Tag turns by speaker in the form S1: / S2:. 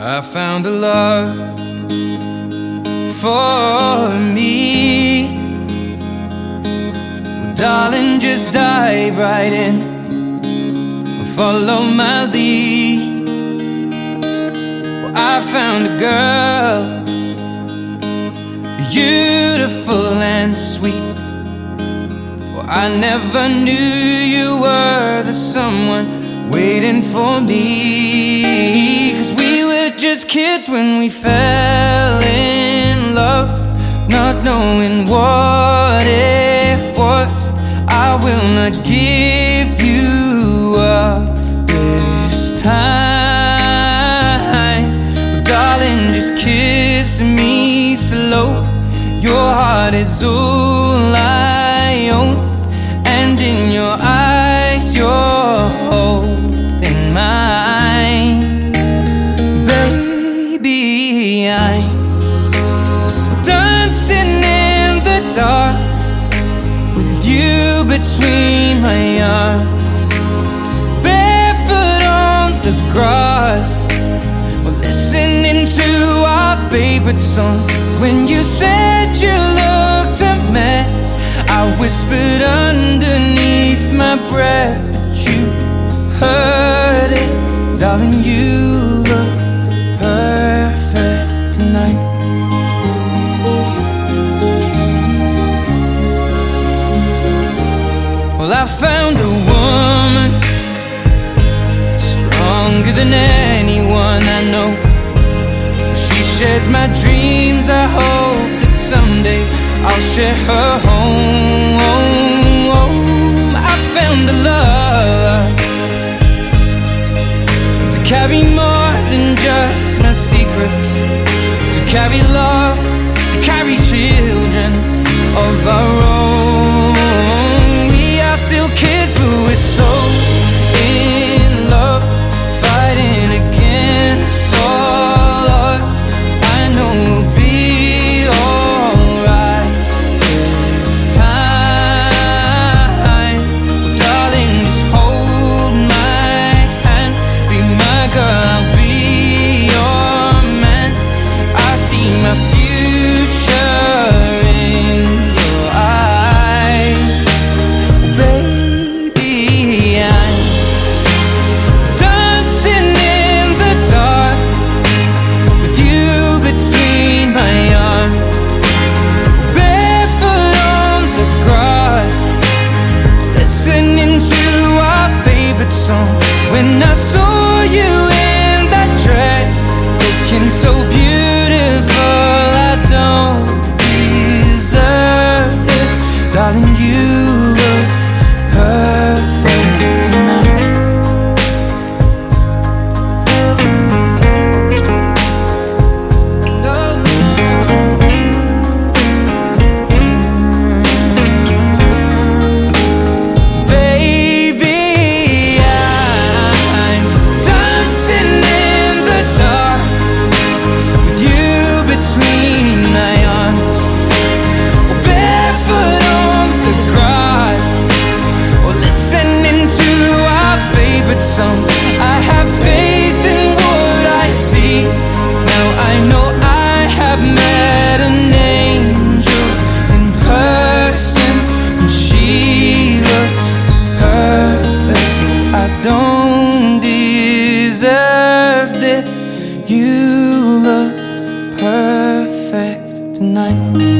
S1: I found a love for me. Well, darling, just dive right in and follow my lead. Well, I found a girl, beautiful and sweet. Well, I never knew you were the someone waiting for me. 'Cause we were just kids when we fell in love, not knowing what it was. I will not give you up this time. But darling, just kiss me slow. Your heart is all I own, and in your eyes you're holding mine. Baby, I'm dancing in the dark with you between my arms, barefoot on the grass. We're listening to our favorite song. When you said you looked a mess, I whispered underneath my breath, but you heard it. Darling, you look perfect tonight. Well, I found a woman stronger than anyone I know. She shares my dreams. I hope that someday I'll share her home. I found a love to carry more than just my secrets, to carry love, to carry children of our own. We are still kids, but we're so in love, fighting against all odds. I know we'll be alright this time. Well, darling, just hold my hand, be my girl, I'll be your man. I see my future in your eyes. Baby, I'm dancing in the dark with you between my arms, barefoot on the grass, listening to our favorite song. When I saw you in that dress, looking so beautiful, I don't deserve this. Darling, you look perfect tonight. Baby, I'm dancing in the dark with you between my arms, barefoot on the grass, or listening to our favorite song. I have faith in what I see. Now I know I have met an angel in person, and she looks perfect. I don't deserve this. You look perfect tonight.